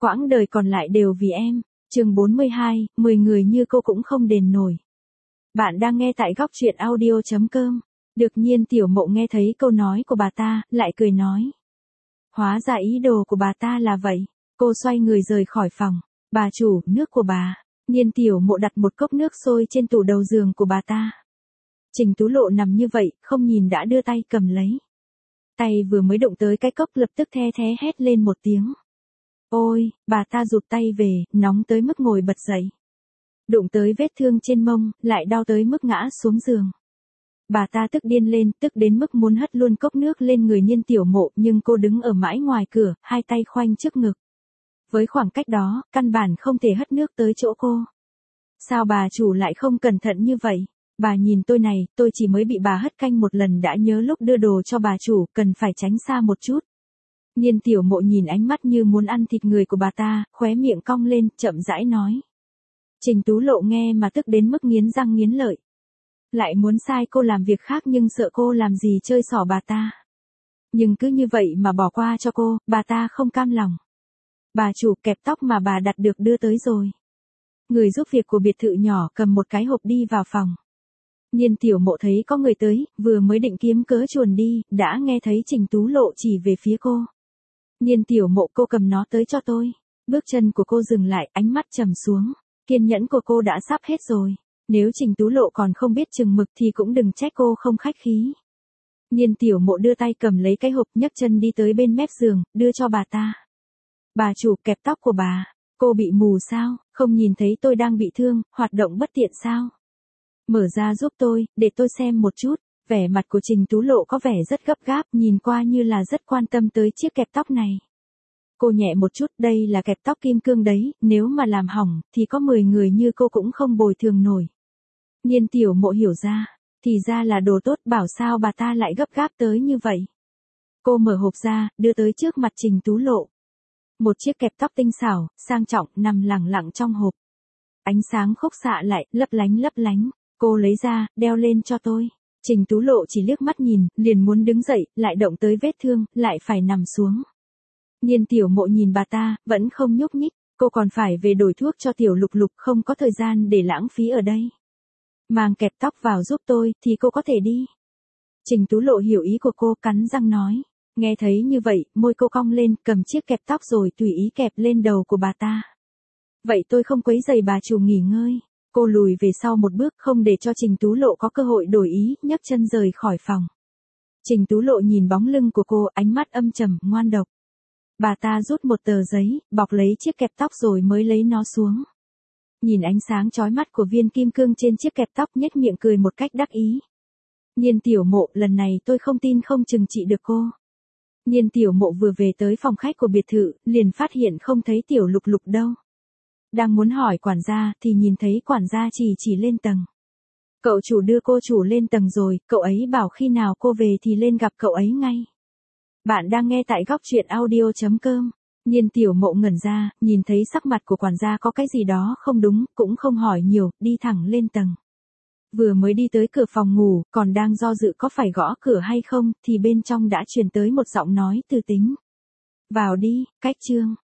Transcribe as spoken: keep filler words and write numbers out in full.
quãng đời còn lại đều vì em. Chương bốn mươi hai, mười người như cô cũng không đền nổi. Bạn đang nghe tại góc truyện audio chấm com. Đột nhiên Tiểu Mộ nghe thấy câu nói của bà ta, lại cười nói. Hóa ra ý đồ của bà ta là vậy. Cô xoay người rời khỏi phòng. Bà chủ, nước của bà. Nhiên Tiểu Mộ đặt một cốc nước sôi trên tủ đầu giường của bà ta. Trình Tú Lộ nằm như vậy, không nhìn đã đưa tay cầm lấy. Tay vừa mới đụng tới cái cốc lập tức the thé hét lên một tiếng. Ôi, bà ta rụt tay về, nóng tới mức ngồi bật dậy. Đụng tới vết thương trên mông, lại đau tới mức ngã xuống giường. Bà ta tức điên lên, tức đến mức muốn hất luôn cốc nước lên người Nhiên Tiểu Mộ, nhưng cô đứng ở mãi ngoài cửa, hai tay khoanh trước ngực. Với khoảng cách đó, căn bản không thể hất nước tới chỗ cô. Sao bà chủ lại không cẩn thận như vậy? Bà nhìn tôi này, tôi chỉ mới bị bà hất canh một lần đã nhớ lúc đưa đồ cho bà chủ, cần phải tránh xa một chút. Nhiên Tiểu Mộ nhìn ánh mắt như muốn ăn thịt người của bà ta, khóe miệng cong lên, chậm rãi nói. Trình Tú Lộ nghe mà tức đến mức nghiến răng nghiến lợi. Lại muốn sai cô làm việc khác nhưng sợ cô làm gì chơi xỏ bà ta. Nhưng cứ như vậy mà bỏ qua cho cô, bà ta không cam lòng. Bà chủ, kẹp tóc mà bà đặt được đưa tới rồi. Người giúp việc của biệt thự nhỏ cầm một cái hộp đi vào phòng. Nhiên Tiểu Mộ thấy có người tới, vừa mới định kiếm cớ chuồn đi, đã nghe thấy Trình Tú Lộ chỉ về phía cô. Nhiên Tiểu Mộ, cô cầm nó tới cho tôi. Bước chân của cô dừng lại, ánh mắt trầm xuống. Kiên nhẫn của cô đã sắp hết rồi. Nếu Trình Tú Lộ còn không biết chừng mực thì cũng đừng trách cô không khách khí. Nhiên Tiểu Mộ đưa tay cầm lấy cái hộp, nhấc chân đi tới bên mép giường, đưa cho bà ta. Bà chủ, kẹp tóc của bà. Cô bị mù sao, không nhìn thấy tôi đang bị thương, hoạt động bất tiện sao? Mở ra giúp tôi, để tôi xem một chút. Vẻ mặt của Trình Tú Lộ có vẻ rất gấp gáp, nhìn qua như là rất quan tâm tới chiếc kẹp tóc này. Cô nhẹ một chút, đây là kẹp tóc kim cương đấy, nếu mà làm hỏng, thì có mười người như cô cũng không bồi thường nổi. Nhiên Tiểu Mộ hiểu ra, thì ra là đồ tốt, bảo sao bà ta lại gấp gáp tới như vậy. Cô mở hộp ra, đưa tới trước mặt Trình Tú Lộ. Một chiếc kẹp tóc tinh xảo, sang trọng, nằm lẳng lặng trong hộp. Ánh sáng khúc xạ lại, lấp lánh lấp lánh. Cô lấy ra, đeo lên cho tôi. Trình Tú Lộ chỉ liếc mắt nhìn, liền muốn đứng dậy, lại động tới vết thương, lại phải nằm xuống. Nhiên Tiểu Mộ nhìn bà ta, vẫn không nhúc nhích. Cô còn phải về đổi thuốc cho Tiểu Lục Lục, không có thời gian để lãng phí ở đây. Mang kẹp tóc vào giúp tôi, thì cô có thể đi. Trình Tú Lộ hiểu ý của cô, cắn răng nói. Nghe thấy như vậy, môi cô cong lên, cầm chiếc kẹp tóc rồi tùy ý kẹp lên đầu của bà ta. Vậy tôi không quấy rầy bà chủ nghỉ ngơi. Cô lùi về sau một bước, không để cho Trình Tú Lộ có cơ hội đổi ý, nhấc chân rời khỏi phòng. Trình Tú Lộ nhìn bóng lưng của cô, ánh mắt âm trầm, ngoan độc. Bà ta rút một tờ giấy, bọc lấy chiếc kẹp tóc rồi mới lấy nó xuống. Nhìn ánh sáng chói mắt của viên kim cương trên chiếc kẹp tóc, nhếch miệng cười một cách đắc ý. Nhiên Tiểu Mộ, lần này tôi không tin không chừng trị được cô. Nhiên Tiểu Mộ vừa về tới phòng khách của biệt thự, liền phát hiện không thấy Tiểu Lục Lục đâu. Đang muốn hỏi quản gia, thì nhìn thấy quản gia chỉ chỉ lên tầng. Cậu chủ đưa cô chủ lên tầng rồi, cậu ấy bảo khi nào cô về thì lên gặp cậu ấy ngay. Bạn đang nghe tại góc truyện audio chấm com. Nhiên Tiểu Mộ ngẩn ra, nhìn thấy sắc mặt của quản gia có cái gì đó không đúng, cũng không hỏi nhiều, đi thẳng lên tầng. Vừa mới đi tới cửa phòng ngủ, còn đang do dự có phải gõ cửa hay không, thì bên trong đã truyền tới một giọng nói từ tính. Vào đi, cách trương.